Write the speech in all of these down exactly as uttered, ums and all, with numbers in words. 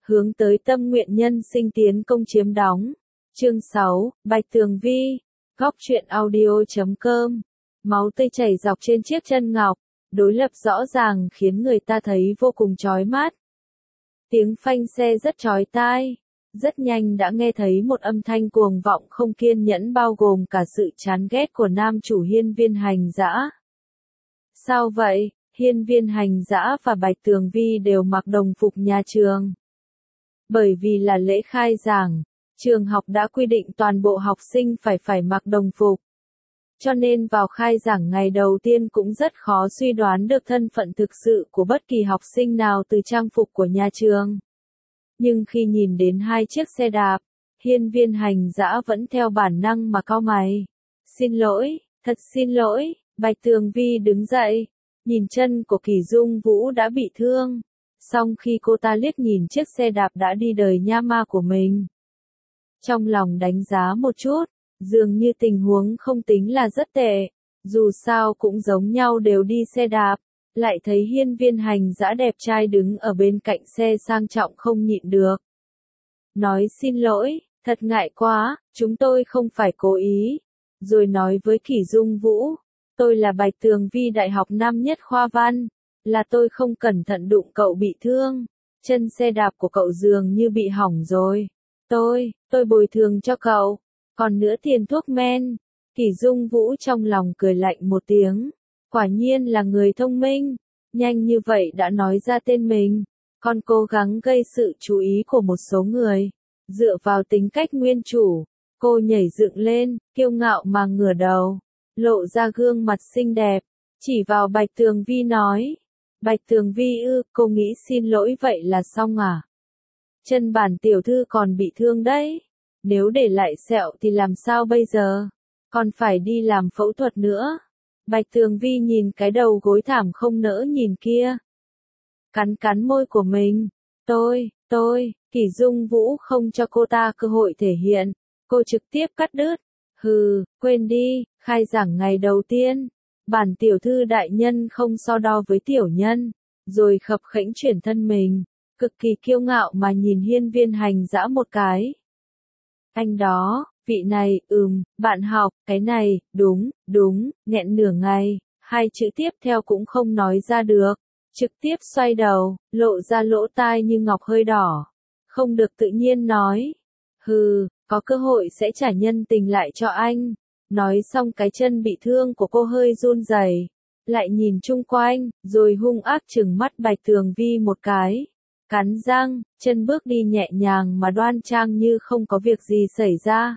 hướng tới tâm nguyện nhân sinh tiến công chiếm đóng. Chương sáu, Bạch Tường Vi, góc truyện audio chấm com. Máu tươi chảy dọc trên chiếc chân ngọc, đối lập rõ ràng khiến người ta thấy vô cùng chói mắt. Tiếng phanh xe rất chói tai, rất nhanh đã nghe thấy một âm thanh cuồng vọng không kiên nhẫn bao gồm cả sự chán ghét của nam chủ Hiên Viên Hành Dã. Sao vậy? Hiên Viên Hành Dã và Bạch Tường Vi đều mặc đồng phục nhà trường. Bởi vì là lễ khai giảng, trường học đã quy định toàn bộ học sinh phải phải mặc đồng phục. Cho nên vào khai giảng ngày đầu tiên cũng rất khó suy đoán được thân phận thực sự của bất kỳ học sinh nào từ trang phục của nhà trường. Nhưng khi nhìn đến hai chiếc xe đạp, Hiên Viên Hành Dã vẫn theo bản năng mà cau mày. Xin lỗi, thật xin lỗi. Bạch Tường Vi đứng dậy, nhìn chân của Kỷ Dung Vũ đã bị thương. Xong khi cô ta liếc nhìn chiếc xe đạp đã đi đời nha ma của mình, trong lòng đánh giá một chút, dường như tình huống không tính là rất tệ. Dù sao cũng giống nhau đều đi xe đạp, lại thấy Hiên Viên Hành Dã đẹp trai đứng ở bên cạnh xe sang trọng không nhịn được. Nói xin lỗi, thật ngại quá, chúng tôi không phải cố ý. Rồi nói với Kỷ Dung Vũ, tôi là Bạch Tường Vi đại học năm nhất khoa văn, là tôi không cẩn thận đụng cậu bị thương, chân xe đạp của cậu dường như bị hỏng rồi. Tôi, tôi bồi thường cho cậu, còn nữa tiền thuốc men. Kỷ Dung Vũ trong lòng cười lạnh một tiếng, quả nhiên là người thông minh, nhanh như vậy đã nói ra tên mình, còn cố gắng gây sự chú ý của một số người. Dựa vào tính cách nguyên chủ, cô nhảy dựng lên, kiêu ngạo mà ngửa đầu, lộ ra gương mặt xinh đẹp, chỉ vào Bạch Tường Vi nói. Bạch Tường Vi ư, cô nghĩ xin lỗi vậy là xong à? Chân bản tiểu thư còn bị thương đấy, nếu để lại sẹo thì làm sao bây giờ? Còn phải đi làm phẫu thuật nữa. Bạch Tường Vi nhìn cái đầu gối thảm không nỡ nhìn kia, cắn cắn môi của mình. Tôi, tôi, Kỷ Dung Vũ không cho cô ta cơ hội thể hiện, cô trực tiếp cắt đứt. Hừ, quên đi, khai giảng ngày đầu tiên, bản tiểu thư đại nhân không so đo với tiểu nhân. Rồi khập khễnh chuyển thân mình, cực kỳ kiêu ngạo mà nhìn Hiên Viên Hành Dã một cái. Anh đó, vị này, ừm, bạn học, cái này, đúng, đúng, nghẹn nửa ngày, hai chữ tiếp theo cũng không nói ra được, trực tiếp xoay đầu, lộ ra lỗ tai như ngọc hơi đỏ, không được tự nhiên nói. Hừ, có cơ hội sẽ trả nhân tình lại cho anh. Nói xong cái chân bị thương của cô hơi run rẩy, lại nhìn chung quanh, rồi hung ác trừng mắt Bạch Tường Vi một cái, cắn răng, chân bước đi nhẹ nhàng mà đoan trang như không có việc gì xảy ra.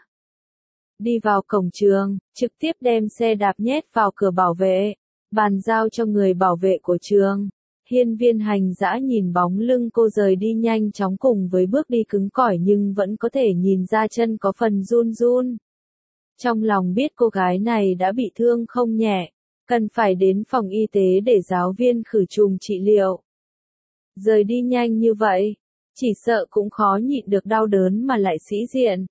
Đi vào cổng trường, trực tiếp đem xe đạp nhét vào cửa bảo vệ, bàn giao cho người bảo vệ của trường. Hiên Viên Hành Dã nhìn bóng lưng cô rời đi nhanh chóng cùng với bước đi cứng cỏi nhưng vẫn có thể nhìn ra chân có phần run run. Trong lòng biết cô gái này đã bị thương không nhẹ, cần phải đến phòng y tế để giáo viên khử trùng trị liệu. Rời đi nhanh như vậy, chỉ sợ cũng khó nhịn được đau đớn mà lại sĩ diện.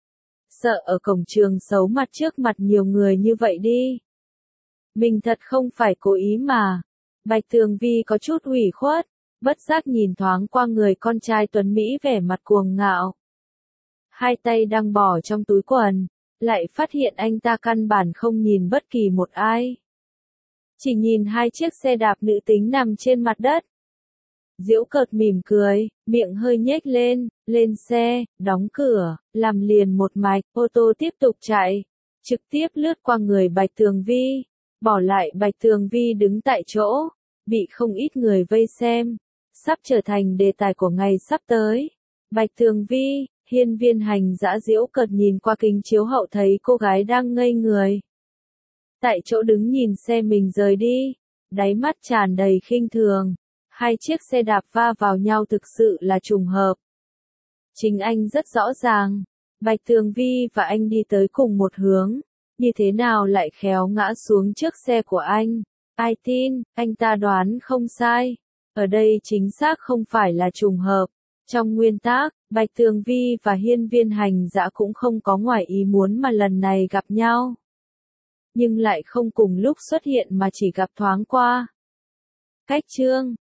Sợ ở cổng trường xấu mặt trước mặt nhiều người như vậy đi. Mình thật không phải cố ý mà. Bạch Tường Vi có chút ủy khuất, bất giác nhìn thoáng qua người con trai tuấn Mỹ vẻ mặt cuồng ngạo. Hai tay đang bỏ trong túi quần, lại phát hiện anh ta căn bản không nhìn bất kỳ một ai. Chỉ nhìn hai chiếc xe đạp nữ tính nằm trên mặt đất. Giễu cợt mỉm cười, miệng hơi nhếch lên, lên xe, đóng cửa, làm liền một mạch, ô tô tiếp tục chạy, trực tiếp lướt qua người Bạch Tường Vi, bỏ lại Bạch Tường Vi đứng tại chỗ, bị không ít người vây xem, sắp trở thành đề tài của ngày sắp tới. Bạch Tường Vi, Hiên Viên Hành Dã giễu cợt nhìn qua kính chiếu hậu thấy cô gái đang ngây người. Tại chỗ đứng nhìn xe mình rời đi, đáy mắt tràn đầy khinh thường. Hai chiếc xe đạp va vào nhau thực sự là trùng hợp. Chính anh rất rõ ràng, Bạch Tường Vi và anh đi tới cùng một hướng, như thế nào lại khéo ngã xuống trước xe của anh. Ai tin, anh ta đoán không sai. Ở đây chính xác không phải là trùng hợp. Trong nguyên tắc, Bạch Tường Vi và Hiên Viên Hành Dã cũng không có ngoài ý muốn mà lần này gặp nhau. Nhưng lại không cùng lúc xuất hiện mà chỉ gặp thoáng qua. Cách chương